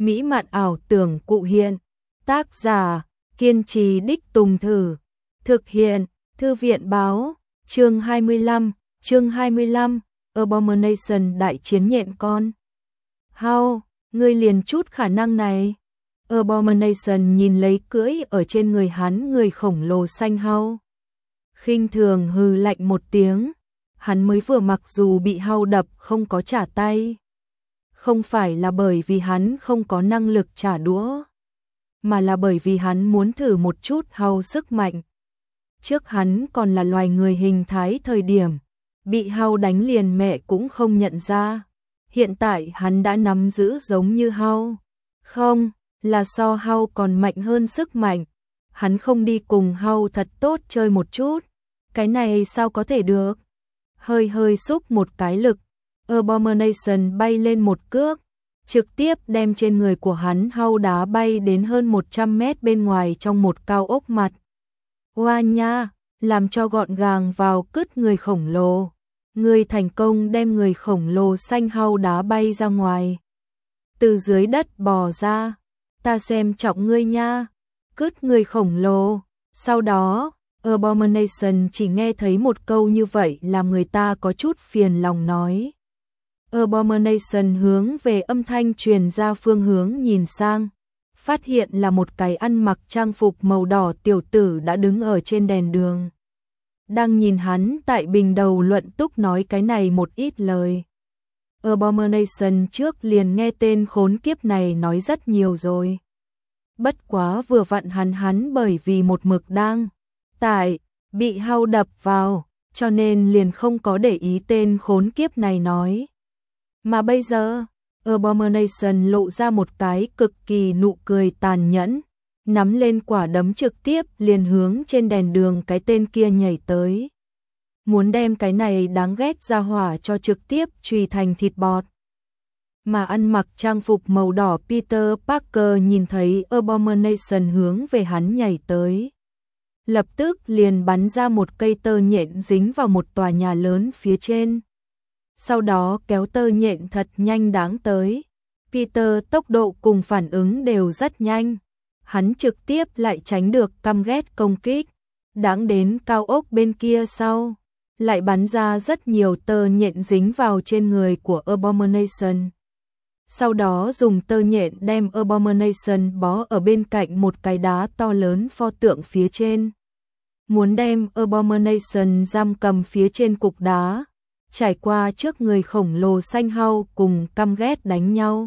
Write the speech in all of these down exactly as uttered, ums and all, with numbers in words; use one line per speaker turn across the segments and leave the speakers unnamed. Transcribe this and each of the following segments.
mỹ mạn ảo tưởng cụ hiện. Tác giả, kiên trì đích Tùng Thử. Thực hiện, Thư viện báo. Chương hai mươi lăm, chương hai mươi lăm, Abomination đại chiến nhện con. Hao, ngươi liền chút khả năng này. Abomination nhìn lấy cưỡi ở trên người hắn người khổng lồ xanh hao. Khinh thường hừ lạnh một tiếng, hắn mới vừa mặc dù bị hao đập không có trả tay. Không phải là bởi vì hắn không có năng lực trả đũa, mà là bởi vì hắn muốn thử một chút hao sức mạnh. Trước hắn còn là loài người hình thái thời điểm, bị hao đánh liền mẹ cũng không nhận ra. Hiện tại hắn đã nắm giữ giống như hao. Không, là so hao còn mạnh hơn sức mạnh. Hắn không đi cùng hao thật tốt chơi một chút. Cái này sao có thể được? Hơi hơi xúc một cái lực, Abomination bay lên một cước, trực tiếp đem trên người của hắn hao đá bay đến hơn một trăm mét bên ngoài trong một cao ốc mặt. Oa nha, làm cho gọn gàng vào cứt người khổng lồ. Người thành công đem người khổng lồ xanh hao đá bay ra ngoài. Từ dưới đất bò ra, ta xem trọng ngươi nha. Cứt người khổng lồ. Sau đó, Abomination chỉ nghe thấy một câu như vậy làm người ta có chút phiền lòng nói. Abomination hướng về âm thanh truyền ra phương hướng nhìn sang, phát hiện là một cái ăn mặc trang phục màu đỏ tiểu tử đã đứng ở trên đèn đường. Đang nhìn hắn tại bình đầu luận túc nói cái này một ít lời. Abomination trước liền nghe tên khốn kiếp này nói rất nhiều rồi. Bất quá vừa vặn hắn hắn bởi vì một mực đang tại bị hao đập vào, cho nên liền không có để ý tên khốn kiếp này nói. Mà bây giờ, Abomination lộ ra một cái cực kỳ nụ cười tàn nhẫn, nắm lên quả đấm trực tiếp liền hướng trên đèn đường cái tên kia nhảy tới. Muốn đem cái này đáng ghét ra hỏa cho trực tiếp chùy thành thịt bọt. Mà ăn mặc trang phục màu đỏ Peter Parker nhìn thấy Abomination hướng về hắn nhảy tới. Lập tức liền bắn ra một cây tơ nhện dính vào một tòa nhà lớn phía trên. Sau đó kéo tơ nhện thật nhanh đáng tới. Peter tốc độ cùng phản ứng đều rất nhanh. Hắn trực tiếp lại tránh được căm ghét công kích. Đáng đến cao ốc bên kia sau, lại bắn ra rất nhiều tơ nhện dính vào trên người của Abomination. Sau đó dùng tơ nhện đem Abomination bó ở bên cạnh một cái đá to lớn pho tượng phía trên. Muốn đem Abomination giam cầm phía trên cục đá, trải qua trước người khổng lồ xanh hao cùng căm ghét đánh nhau.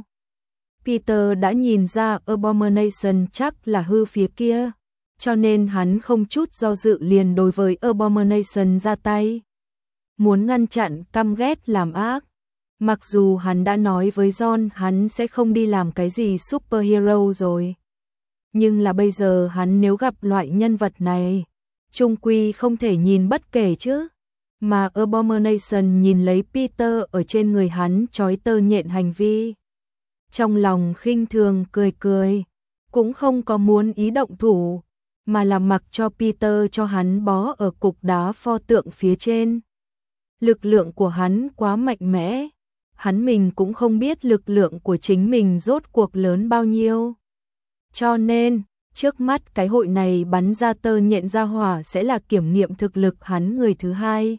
Peter đã nhìn ra Abomination chắc là hư phía kia, cho nên hắn không chút do dự liền đối với Abomination ra tay. Muốn ngăn chặn căm ghét làm ác. Mặc dù hắn đã nói với John hắn sẽ không đi làm cái gì superhero rồi. Nhưng là bây giờ hắn nếu gặp loại nhân vật này, chung quy không thể nhìn bất kể chứ. Mà Abomination nhìn lấy Peter ở trên người hắn trói tơ nhện hành vi. Trong lòng khinh thường cười cười, cũng không có muốn ý động thủ, mà là mặc cho Peter cho hắn bó ở cục đá pho tượng phía trên. Lực lượng của hắn quá mạnh mẽ, hắn mình cũng không biết lực lượng của chính mình rốt cuộc lớn bao nhiêu. Cho nên, trước mắt cái hội này bắn ra tơ nhện ra hỏa sẽ là kiểm nghiệm thực lực hắn người thứ hai.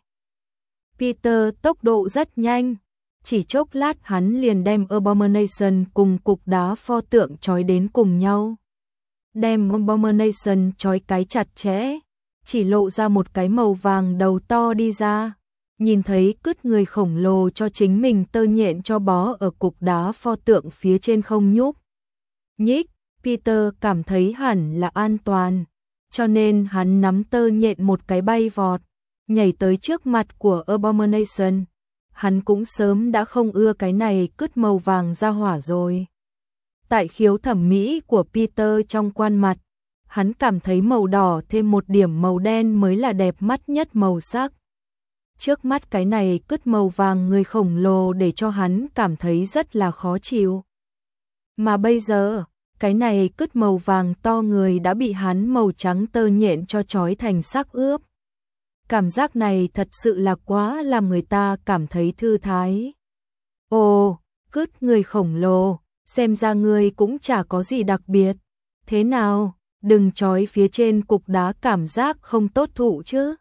Peter tốc độ rất nhanh, chỉ chốc lát hắn liền đem Abomination cùng cục đá pho tượng trói đến cùng nhau. Đem Abomination trói cái chặt chẽ, chỉ lộ ra một cái màu vàng đầu to đi ra. Nhìn thấy cứt người khổng lồ cho chính mình tơ nhện cho bó ở cục đá pho tượng phía trên không nhúc nhích, Peter cảm thấy hẳn là an toàn, cho nên hắn nắm tơ nhện một cái bay vọt, nhảy tới trước mặt của Abomination. Hắn cũng sớm đã không ưa cái này cứt màu vàng ra hỏa rồi. Tại khiếu thẩm mỹ của Peter trong quan mặt, hắn cảm thấy màu đỏ thêm một điểm màu đen mới là đẹp mắt nhất màu sắc. Trước mắt cái này cứt màu vàng người khổng lồ để cho hắn cảm thấy rất là khó chịu. Mà bây giờ, cái này cứt màu vàng to người đã bị hắn màu trắng tơ nhện cho trói thành xác ướp. Cảm giác này thật sự là quá làm người ta cảm thấy thư thái. Ồ, cứt người khổng lồ, xem ra ngươi cũng chả có gì đặc biệt. Thế nào, đừng trói phía trên cục đá cảm giác không tốt thụ chứ.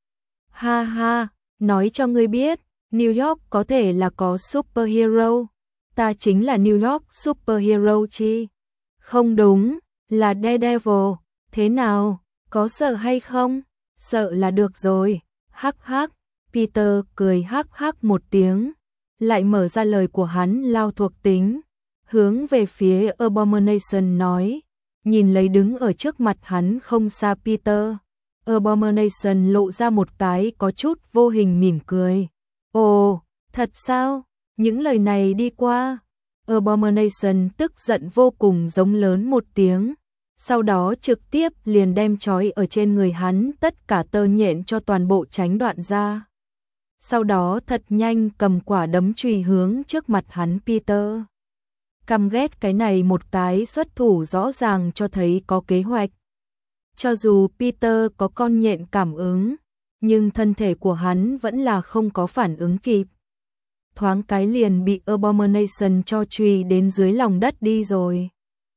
Ha ha, nói cho ngươi biết, New York có thể là có superhero. Ta chính là New York superhero chi. Không đúng, là Daredevil. Thế nào, có sợ hay không? Sợ là được rồi. Hắc hắc, Peter cười hắc hắc một tiếng, lại mở ra lời của hắn lao thuộc tính, hướng về phía Abomination nói, nhìn lấy đứng ở trước mặt hắn không xa Peter. Abomination lộ ra một cái có chút vô hình mỉm cười. Ồ, thật sao? Những lời này đi qua. Abomination tức giận vô cùng giống lớn một tiếng, sau đó trực tiếp liền đem trói ở trên người hắn tất cả tơ nhện cho toàn bộ tránh đoạn ra. Sau đó thật nhanh cầm quả đấm chùy hướng trước mặt hắn Peter. Căm ghét cái này một cái xuất thủ rõ ràng cho thấy có kế hoạch. Cho dù Peter có con nhện cảm ứng, nhưng thân thể của hắn vẫn là không có phản ứng kịp. Thoáng cái liền bị Abomination cho chùy đến dưới lòng đất đi rồi.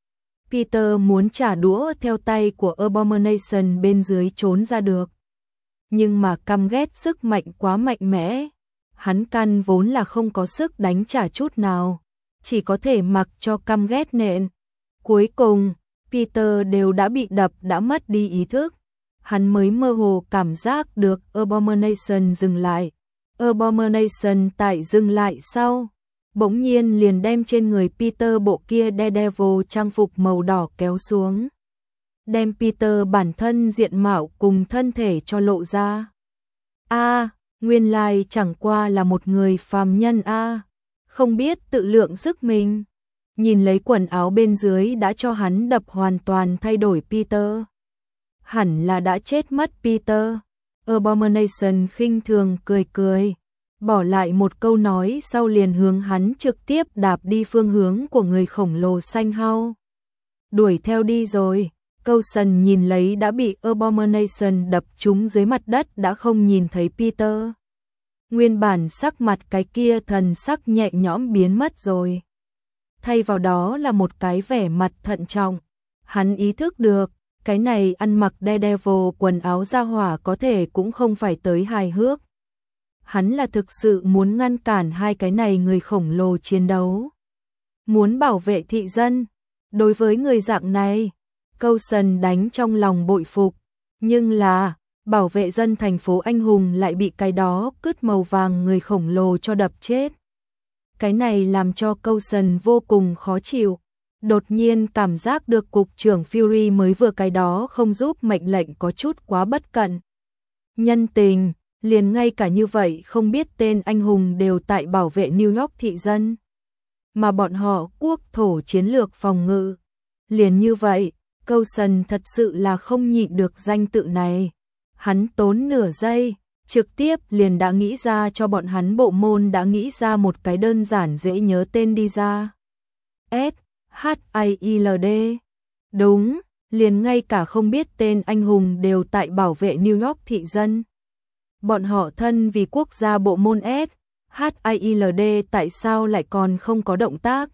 Peter muốn trả đũa theo tay của Abomination bên dưới trốn ra được. Nhưng mà căm ghét sức mạnh quá mạnh mẽ. Hắn căn vốn là không có sức đánh trả chút nào. Chỉ có thể mặc cho căm ghét nện. Cuối cùng, Peter đều đã bị đập đã mất đi ý thức. Hắn mới mơ hồ cảm giác được Abomination dừng lại. Abomination tại dừng lại sau, bỗng nhiên liền đem trên người Peter bộ kia Daredevil trang phục màu đỏ kéo xuống. Đem Peter bản thân diện mạo cùng thân thể cho lộ ra. A, à, nguyên lai chẳng qua là một người phàm nhân a, à, không biết tự lượng sức mình. Nhìn lấy quần áo bên dưới đã cho hắn đập hoàn toàn thay đổi Peter. Hẳn là đã chết mất Peter. Abomination khinh thường cười cười, bỏ lại một câu nói sau liền hướng hắn trực tiếp đạp đi phương hướng của người khổng lồ xanh hao. Đuổi theo đi rồi. Coulson nhìn lấy đã bị Abomination đập trúng dưới mặt đất đã không nhìn thấy Peter. Nguyên bản sắc mặt cái kia thần sắc nhẹ nhõm biến mất rồi. Thay vào đó là một cái vẻ mặt thận trọng. Hắn ý thức được, cái này ăn mặc Daredevil quần áo ra hỏa có thể cũng không phải tới hài hước. Hắn là thực sự muốn ngăn cản hai cái này người khổng lồ chiến đấu. Muốn bảo vệ thị dân. Đối với người dạng này, Coulson đánh trong lòng bội phục. Nhưng là, bảo vệ dân thành phố anh hùng lại bị cái đó cứt màu vàng người khổng lồ cho đập chết. Cái này làm cho Coulson vô cùng khó chịu. Đột nhiên cảm giác được cục trưởng Fury mới vừa cái đó không giúp mệnh lệnh có chút quá bất cẩn. Nhân tình, liền ngay cả như vậy không biết tên anh hùng đều tại bảo vệ New York thị dân. Mà bọn họ quốc thổ chiến lược phòng ngự. Liền như vậy, Coulson thật sự là không nhịn được danh tự này. Hắn tốn nửa giây, trực tiếp liền đã nghĩ ra cho bọn hắn bộ môn đã nghĩ ra một cái đơn giản dễ nhớ tên đi ra. S H I L D. Đúng, liền ngay cả không biết tên anh hùng đều tại bảo vệ New York thị dân. Bọn họ thân vì quốc gia bộ môn S H I L D tại sao lại còn không có động tác?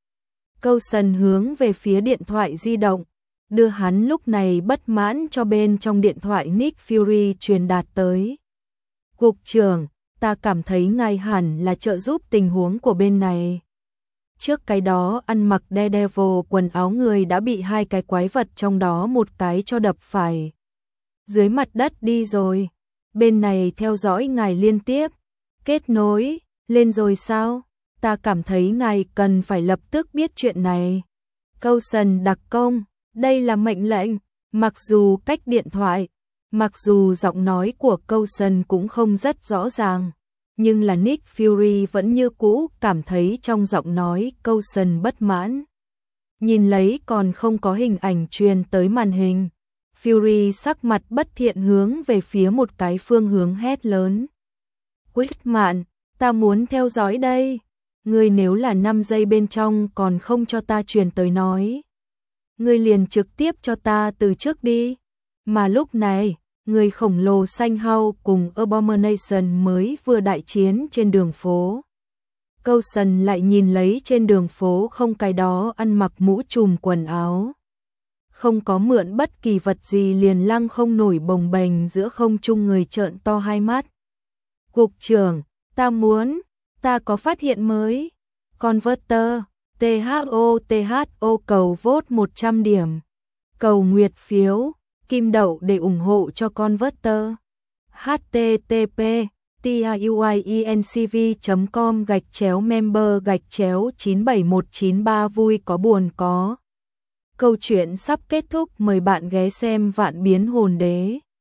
Coulson hướng về phía điện thoại di động, đưa hắn lúc này bất mãn cho bên trong điện thoại Nick Fury truyền đạt tới. Cục trưởng, ta cảm thấy ngài hẳn là trợ giúp tình huống của bên này. Trước cái đó ăn mặc Daredevil quần áo người đã bị hai cái quái vật trong đó một cái cho đập phải dưới mặt đất đi rồi. Bên này theo dõi ngài liên tiếp. Kết nối, lên rồi sao? Ta cảm thấy ngài cần phải lập tức biết chuyện này. Coulson đặc công, đây là mệnh lệnh. Mặc dù cách điện thoại, mặc dù giọng nói của Coulson cũng không rất rõ ràng, nhưng là Nick Fury vẫn như cũ cảm thấy trong giọng nói Coulson bất mãn. Nhìn lấy còn không có hình ảnh truyền tới màn hình. Fury sắc mặt bất thiện hướng về phía một cái phương hướng hét lớn. Whitman, ta muốn theo dõi đây. Ngươi nếu là năm giây bên trong còn không cho ta truyền tới nói. Ngươi liền trực tiếp cho ta từ trước đi. Mà lúc này, người khổng lồ xanh hao cùng Abomination mới vừa đại chiến trên đường phố. Câu sần lại nhìn lấy trên đường phố không cái đó ăn mặc mũ trùm quần áo. Không có mượn bất kỳ vật gì liền lăng không nổi bồng bềnh giữa không trung người trợn to hai mắt. Cục trưởng, ta muốn, ta có phát hiện mới. Converter, tê hát o tê hát o cầu vote một trăm điểm. Cầu nguyệt phiếu, kim đậu để ủng hộ cho Converter. http tiuiencv chấm com gạch chéo member gạch chéo chín bảy một chín ba vui có buồn có. Câu chuyện sắp kết thúc, mời bạn ghé xem Vạn Biến Hồn Đế.